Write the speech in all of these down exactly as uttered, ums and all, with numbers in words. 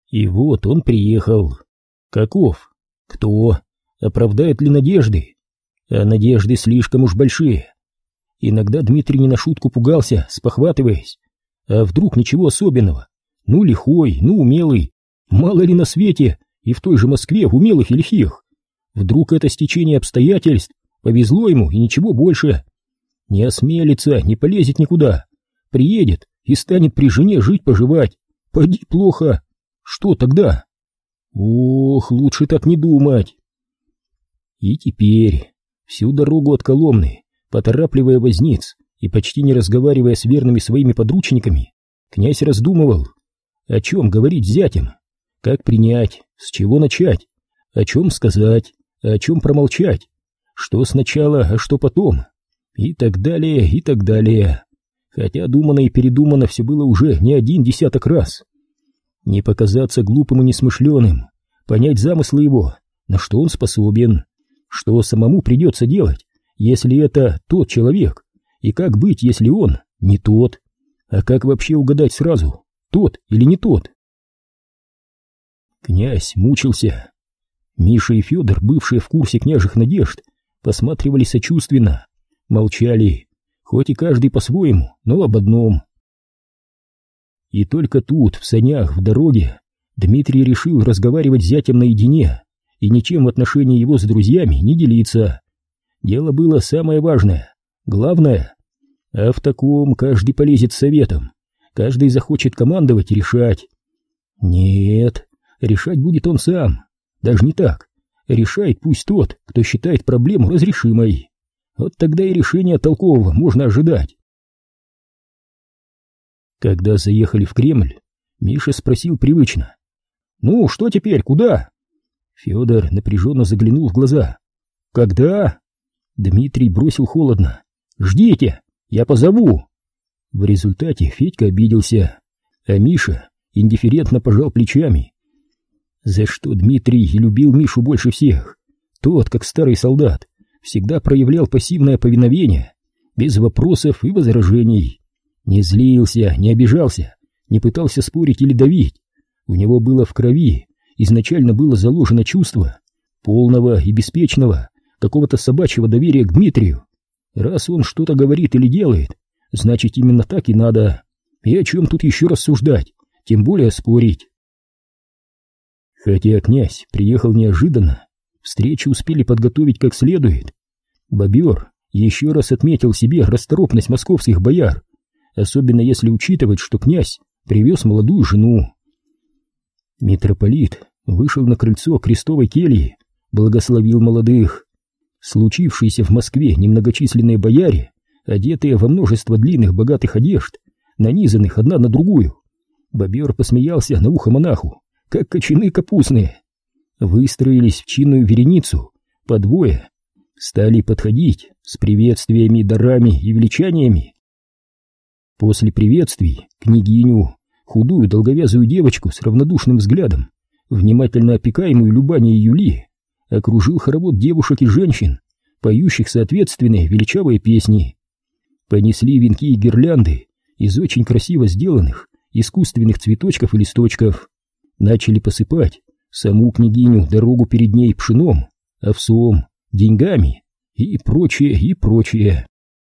И вот он приехал. Каков? Кто? Оправдает ли надежды? А надежды слишком уж большие. Иногда Дмитрий не на шутку пугался, спохватываясь. А вдруг ничего особенного? Ну, лихой, ну, умелый. Мало ли на свете, и в той же Москве умелых и лихих. Вдруг это стечение обстоятельств, повезло ему и ничего больше. Не осмелится, не полезет никуда. Приедет и станет при жене жить-поживать. Поди плохо. Что тогда? Ох, лучше так не думать. И теперь, всю дорогу от Коломны, поторапливая возниц и почти не разговаривая с верными своими подручниками, князь раздумывал, о чем говорить зятям, как принять, с чего начать, о чем сказать, о чем промолчать, что сначала, а что потом, и так далее, и так далее. Хотя думано и передумано все было уже не один десяток раз. Не показаться глупым и несмышленым, понять замыслы его, на что он способен, что самому придется делать, если это тот человек, и как быть, если он не тот, а как вообще угадать сразу, тот или не тот. Князь мучился. Миша и Федор, бывшие в курсе княжих надежд, посматривали сочувственно, молчали, хоть и каждый по-своему, но об одном. И только тут, в санях, в дороге, Дмитрий решил разговаривать с зятем наедине и ничем в отношении его с друзьями не делиться. Дело было самое важное, главное, а в таком каждый полезет с советом, каждый захочет командовать и решать. Нет, решать будет он сам, даже не так, решает пусть тот, кто считает проблему разрешимой. Вот тогда и решения толкового можно ожидать. Когда заехали в Кремль, Миша спросил привычно: «Ну, что теперь, куда?» Федор напряженно заглянул в глаза. «Когда?» Дмитрий бросил холодно: «Ждите, я позову». В результате Федька обиделся, а Миша индифферентно пожал плечами. За что Дмитрий и любил Мишу больше всех? Тот, как старый солдат, всегда проявлял пассивное повиновение, без вопросов и возражений. Не злился, не обижался, не пытался спорить или давить. У него было в крови, изначально было заложено чувство полного и беспечного, какого-то собачьего доверия к Дмитрию. Раз он что-то говорит или делает, значит именно так и надо. И о чем тут еще рассуждать, тем более спорить. Хотя князь приехал неожиданно, встречу успели подготовить как следует. Бобер еще раз отметил себе расторопность московских бояр, особенно если учитывать, что князь привез молодую жену. Митрополит вышел на крыльцо крестовой кельи, благословил молодых. Случившиеся в Москве немногочисленные бояре, одетые во множество длинных богатых одежд, нанизанных одна на другую, Бобер посмеялся на ухо монаху, как кочаны капустные. Выстроились в чинную вереницу, по двое, стали подходить с приветствиями, дарами и величаниями. После приветствий княгиню, худую долговязую девочку с равнодушным взглядом, внимательно опекаемую Любани и Юли, окружил хоровод девушек и женщин, поющих соответственные величавые песни. Понесли венки и гирлянды из очень красиво сделанных искусственных цветочков и листочков. Начали посыпать саму княгиню, дорогу перед ней пшеном, овсом, деньгами и прочее, и прочее.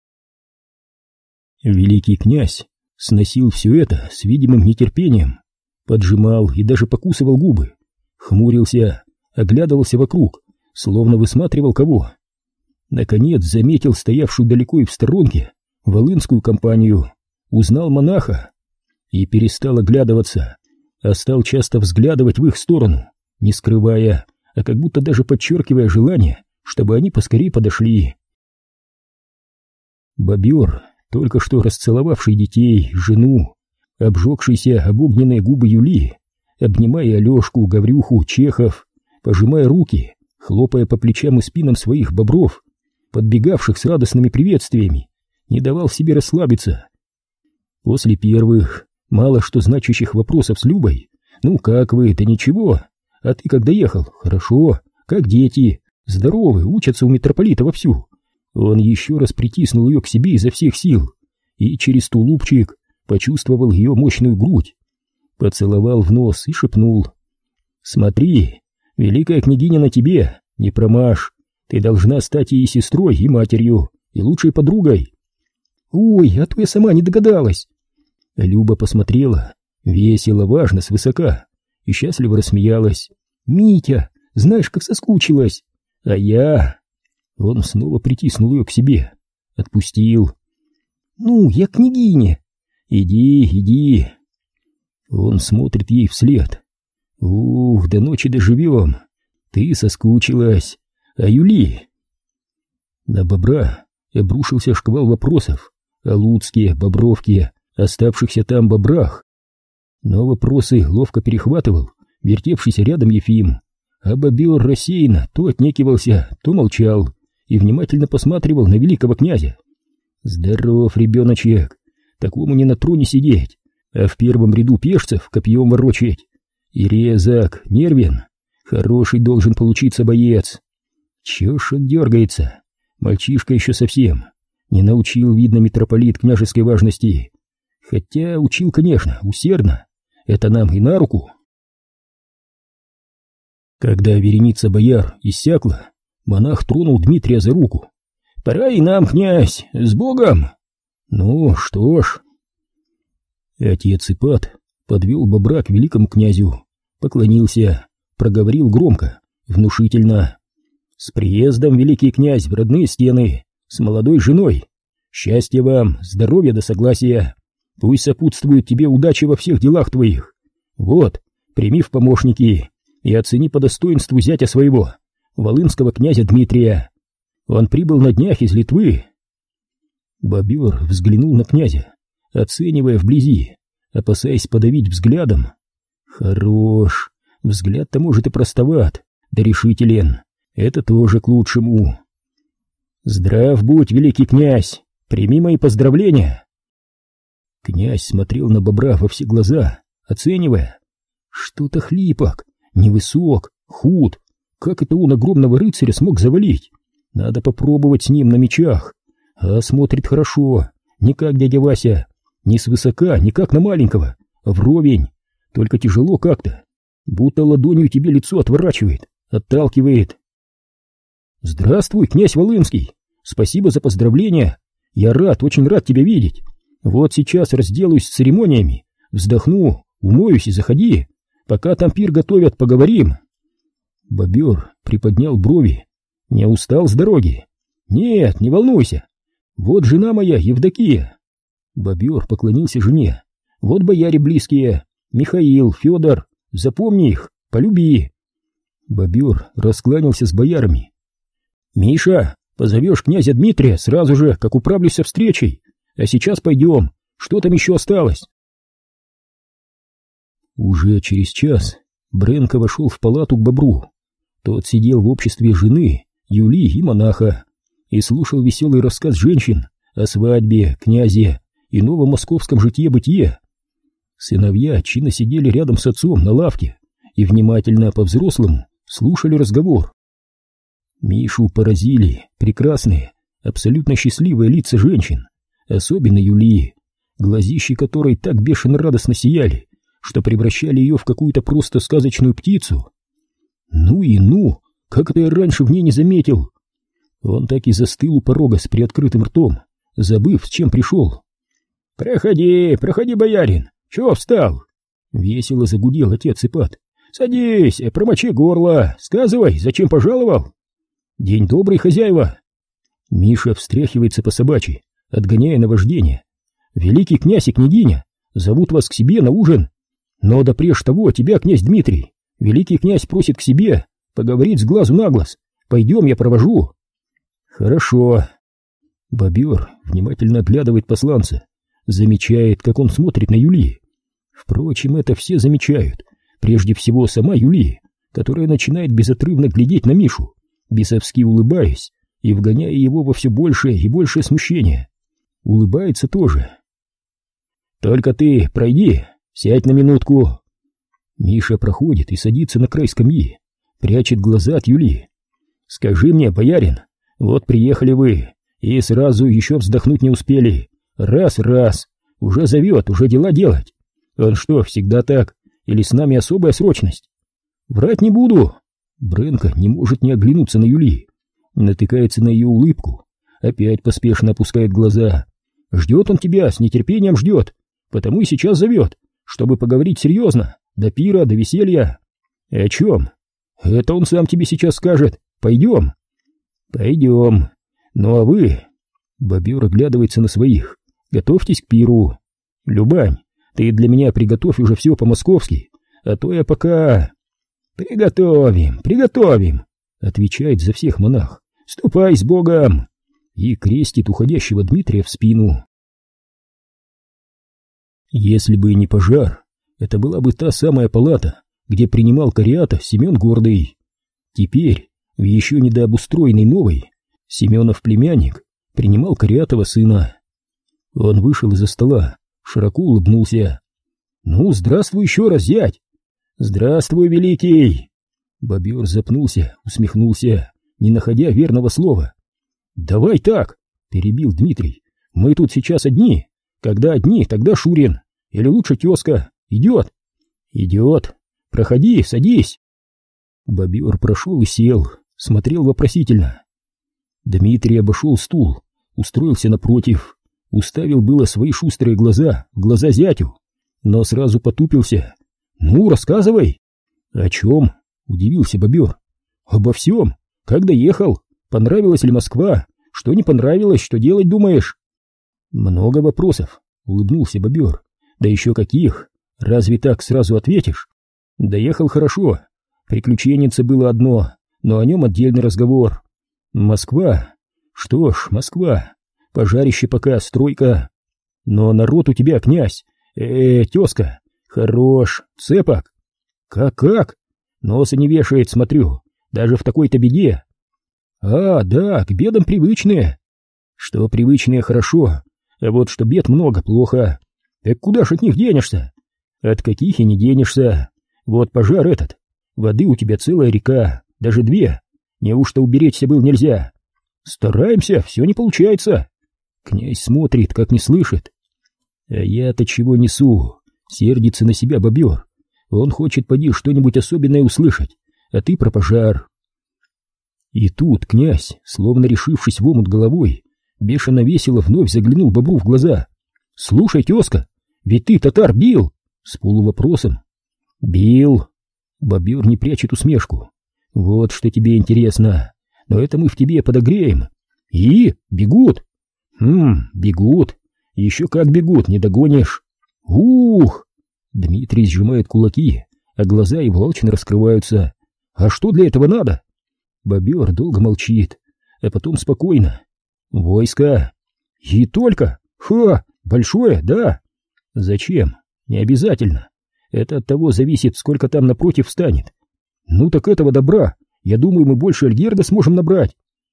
Великий князь сносил все это с видимым нетерпением, поджимал и даже покусывал губы, хмурился, оглядывался вокруг, словно высматривал кого. Наконец заметил стоявшую далеко и в сторонке волынскую компанию, узнал монаха и перестал оглядываться, а стал часто взглядывать в их сторону, не скрывая, а как будто даже подчеркивая желание, чтобы они поскорее подошли. Бобер, только что расцеловавший детей, жену, обжегшийся об огненные губы Юли, обнимая Алешку, Гаврюху, Чехов, пожимая руки, хлопая по плечам и спинам своих бобров, подбегавших с радостными приветствиями, не давал себе расслабиться. После первых, мало что значащих вопросов с Любой: «Ну как вы? Да ничего. А ты как доехал? Хорошо. Как дети? Здоровы, учатся у митрополита вовсю». Он еще раз притиснул ее к себе изо всех сил и через тулупчик почувствовал ее мощную грудь. поцеловал в нос и шепнул: «Смотри, великая княгиня на тебе, не промажь, ты должна стать и сестрой, и матерью, и лучшей подругой». «Ой, а то я сама не догадалась». Люба посмотрела, весело, важно, свысока, и счастливо рассмеялась. «Митя, знаешь, как соскучилась». «А я...» Он снова притиснул ее к себе, отпустил. «Ну, я княгиня». «Иди, иди». Он смотрит ей вслед. «Ух, до ночи доживем. Ты соскучилась. А Юли?» На Бобра обрушился шквал вопросов о Луцке, Бобровке, оставшихся там бобрах. Но вопросы ловко перехватывал вертевшийся рядом Ефим, а Бобер рассеянно то отнекивался, то молчал и внимательно посматривал на великого князя. Здоров, ребеночек, такому не на троне сидеть, а в первом ряду пешцев копьем ворочать. И резак, нервен, хороший должен получиться боец. Чё ж он дергается? Мальчишка еще совсем. Не научил, видно, митрополит княжеской важности. Хотя учил, конечно, усердно. Это нам и на руку. Когда вереница бояр иссякла, монах тронул Дмитрия за руку. «Пора и нам, князь, с Богом!» «Ну, что ж...» Отец Ипат подвел Бобра к великому князю, поклонился, проговорил громко, внушительно: «С приездом, великий князь, в родные стены, с молодой женой! Счастья вам, здоровья да согласия! Пусть сопутствует тебе удача во всех делах твоих! Вот, прими в помощники и оцени по достоинству зятя своего, волынского князя Дмитрия! Он прибыл на днях из Литвы!» Бобер взглянул на князя, оценивая вблизи, опасаясь подавить взглядом. Хорош, взгляд-то, может, и простоват, да решителен. Это тоже к лучшему. «Здрав будь, великий князь! Прими мои поздравления!» Князь смотрел на Бобра во все глаза, оценивая. Что-то хлипок, невысок, худ. Как это он огромного рыцаря смог завалить? Надо попробовать с ним на мечах. А смотрит хорошо, не как дядя Вася, не свысока, не как на маленького, а вровень. Только тяжело как-то, будто ладонью тебе лицо отворачивает, отталкивает. «Здравствуй, князь Волынский! Спасибо за поздравления! Я рад, очень рад тебя видеть! Вот сейчас разделаюсь с церемониями, вздохну, умоюсь и заходи. Пока там пир готовят, поговорим». Бобер приподнял брови. «Не устал с дороги?» «Нет, не волнуйся. Вот жена моя, Евдокия». Бобер поклонился жене. «Вот бояре близкие, Михаил, Федор, запомни их, полюби». Бобер раскланялся с боярами. «Миша, позовешь князя Дмитрия сразу же, как управлюсь со встречей. А сейчас пойдем, что там еще осталось?» Уже через час Бренко вошел в палату к Бобру. Тот сидел в обществе жены, Юли и монаха и слушал веселый рассказ женщин о свадьбе, князе и новом московском житье-бытие. Сыновья чинно сидели рядом с отцом на лавке и внимательно по-взрослому слушали разговор. Мишу поразили прекрасные, абсолютно счастливые лица женщин, особенно Юли, глазищи которой так бешено радостно сияли, что превращали ее в какую-то просто сказочную птицу. Ну и ну, как это я раньше в ней не заметил. Он так и застыл у порога с приоткрытым ртом, забыв, с чем пришел. «Проходи, проходи, боярин, чего встал?» Весело загудел отец Ипат. «Садись, промочи горло, сказывай, зачем пожаловал?» «День добрый, хозяева!» Миша встряхивается по собачьи, отгоняя наваждение. «Великий князь и княгиня зовут вас к себе на ужин. Но да прежде того тебя, князь Дмитрий, великий князь просит к себе поговорить с глазу на глаз. Пойдем, я провожу». «Хорошо». Бобер внимательно оглядывает посланца, замечает, как он смотрит на Юли. Впрочем, это все замечают. Прежде всего сама Юли, которая начинает безотрывно глядеть на Мишу, бесовски улыбаясь и вгоняя его во все большее и большее смущение. Улыбается тоже. «Только ты пройди, сядь на минутку». Миша проходит и садится на край скамьи, прячет глаза от Юли. «Скажи мне, боярин, вот приехали вы, и сразу еще вздохнуть не успели. Раз-раз, уже зовет, уже дела делать. Он что, всегда так? Или с нами особая срочность? Врать не буду. Бренко не может не оглянуться на Юли. Натыкается на ее улыбку. Опять поспешно опускает глаза. Ждет он тебя, с нетерпением ждет. Потому и сейчас зовет, чтобы поговорить серьезно. До пира, до веселья. О чем? Это он сам тебе сейчас скажет. Пойдем. Пойдем. Ну а вы... Бобер оглядывается на своих. Готовьтесь к пиру. Любань, ты для меня приготовь уже все по-московски, а то я пока... Приготовим, приготовим, отвечает за всех монах. Ступай с Богом. И крестит уходящего Дмитрия в спину. Если бы не пожар, это была бы та самая палата, где принимал кариата Семен Гордый. Теперь, в еще недообустроенной новой, Семенов племянник принимал кариатова сына. Он вышел из-за стола, широко улыбнулся. «Ну, здравствуй еще раз, зять!» «Здравствуй, великий!» Бобер запнулся, усмехнулся, не находя верного слова. «Давай так!» — перебил Дмитрий. «Мы тут сейчас одни. Когда одни, тогда Шурин. Или лучше тезка. Идет?» «Идет. Проходи, садись!» Бобер прошел и сел, смотрел вопросительно. Дмитрий обошел стул, устроился напротив, уставил было свои шустрые глаза в глаза зятю, но сразу потупился. «Ну, рассказывай!» «О чем?» — удивился Бобер. «Обо всем. Как доехал? Понравилась ли Москва? Что не понравилось? Что делать думаешь?» «Много вопросов», — улыбнулся Бобер. «Да еще каких? Разве так сразу ответишь?» «Доехал хорошо. Приключенница было одно, но о нем отдельный разговор. Москва? Что ж, Москва. Пожарище пока, стройка. Но народ у тебя, князь, э-э, тезка, хорош, цепок. Как-как? Носа не вешает, смотрю, даже в такой-то беде. А, да, к бедам привычные. Что привычные, хорошо, а вот что бед много, плохо. Так куда ж от них денешься? От каких и не денешься. Вот пожар этот. Воды у тебя целая река, даже две. Неужто уберечься был нельзя? Стараемся, все не получается. Князь смотрит, как не слышит. А я-то чего несу? Сердится на себя Бобер. Он хочет поди что-нибудь особенное услышать, а ты про пожар. И тут князь, словно решившись в омут головой, бешено весело вновь заглянул Бобру в глаза. «Слушай, тезка, ведь ты татар бил?» С полувопросом. «Бил». Бобер не прячет усмешку. «Вот что тебе интересно, но это мы в тебе подогреем. И бегут». «Хм, бегут. Еще как бегут, не догонишь». «Ух!» Дмитрий сжимает кулаки, а глаза его алчно раскрываются. «А что для этого надо?» Бобер долго молчит, а потом спокойно. «Войско». «И только? Ха! Большое, да?» «Зачем? Не обязательно. Это от того зависит, сколько там напротив станет. Ну так этого добра, я думаю, мы больше Альгерда сможем набрать».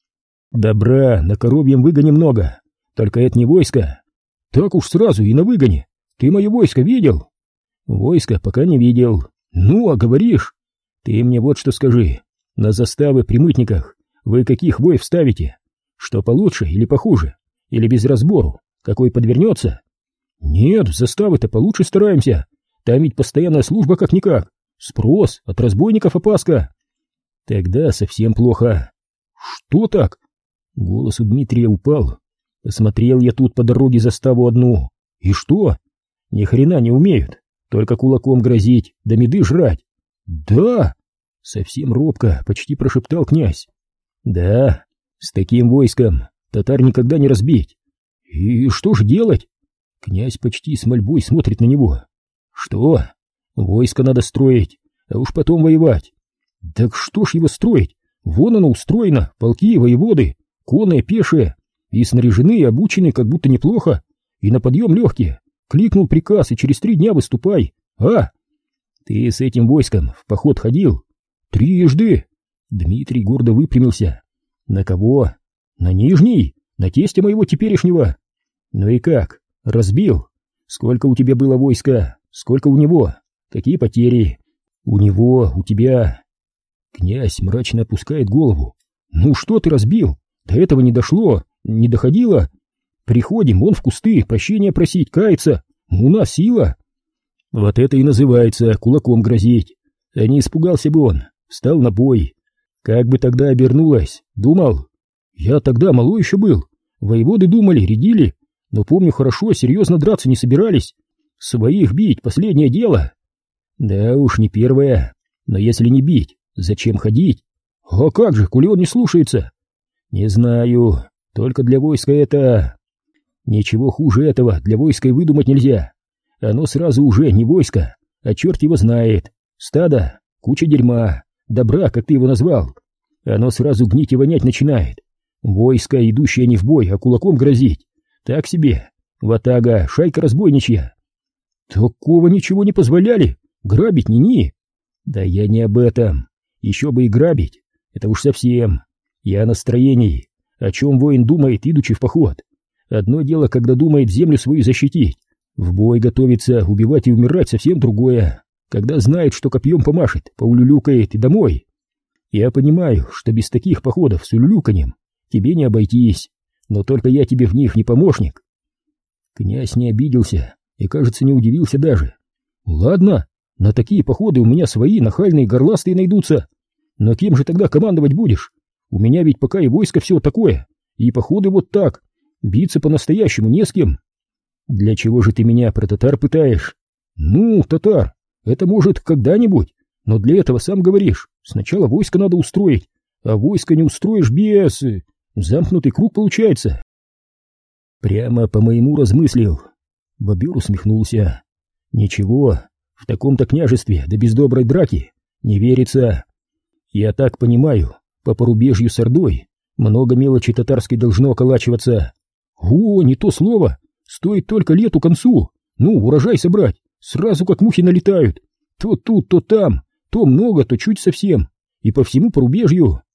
«Добра на коровьем выгоне много, только это не войско». «Так уж сразу и на выгоне. Ты мое войско видел?» «Войско пока не видел». «Ну, а говоришь?» «Ты мне вот что скажи. На заставы при мытниках вы каких воев ставите? Что получше или похуже? Или без разбору? Какой подвернется?» «Нет, заставы-то получше стараемся. Там ведь постоянная служба как-никак. Спрос, от разбойников опаска». «Тогда совсем плохо». «Что так?» Голос у Дмитрия упал. «Посмотрел я тут по дороге заставу одну. И что? Ни хрена не умеют. Только кулаком грозить, да меды жрать». «Да!» Совсем робко, почти прошептал князь. «Да, с таким войском татар никогда не разбить». «И что же делать?» Князь почти с мольбой смотрит на него. «Что? Войско надо строить, а уж потом воевать». «Так что ж его строить? Вон оно устроено, полки, воеводы, конные, пешие, и снаряжены, и обучены как будто неплохо, и на подъем легкие. Кликнул приказ, и через три дня выступай. А? Ты с этим войском в поход ходил?» «Трижды!» Дмитрий гордо выпрямился. «На кого? На Нижний? На тестя моего теперешнего?» «Ну и как? Разбил? Сколько у тебя было войска? Сколько у него? Какие потери? У него, у тебя?» Князь мрачно опускает голову. «Ну что ты разбил? До этого не дошло, не доходило. Приходим, он в кусты, прощения просить, каяться. У нас сила». Вот это и называется кулаком грозить. А не испугался бы он, встал на бой. Как бы тогда обернулось, думал? Я тогда малой еще был. Воеводы думали, рядили, но помню хорошо, серьезно драться не собирались. Своих бить — последнее дело. Да уж, не первое. Но если не бить, зачем ходить? А как же, коли он не слушается? Не знаю, только для войска это... Ничего хуже этого для войска и выдумать нельзя. Оно сразу уже не войско, а черт его знает. Стадо, куча дерьма, добра, как ты его назвал. Оно сразу гнить и вонять начинает. Войско, идущее не в бой, а кулаком грозить. Так себе. Ватага, шайка разбойничья. Такого ничего не позволяли. Грабить ни-ни. Да я не об этом. Еще бы и грабить. Это уж совсем. Я о настроении. О чем воин думает, идучи в поход. Одно дело, когда думает землю свою защитить. В бой готовится, убивать и умирать совсем другое. Когда знает, что копьем помашет, поулюлюкает и домой. Я понимаю, что без таких походов с улюлюканьем тебе не обойтись, но только я тебе в них не помощник. Князь не обиделся и, кажется, не удивился даже. Ладно, на такие походы у меня свои нахальные горластые найдутся. Но кем же тогда командовать будешь? У меня ведь пока и войско все такое, и походы вот так. Биться по-настоящему не с кем. Для чего же ты меня про татар пытаешь? Ну, татар, это может когда-нибудь, но для этого, сам говоришь, сначала войско надо устроить, а войско не устроишь без... Замкнутый круг получается. Прямо по моему размыслил. Бобер усмехнулся. Ничего, в таком-то княжестве, да без доброй драки, не верится. Я так понимаю, по порубежью с Ордой много мелочи татарской должно околачиваться. О, не то слово, стоит только лету к концу, ну, урожай собрать, сразу как мухи налетают. То тут, то там, то много, то чуть совсем, и по всему порубежью.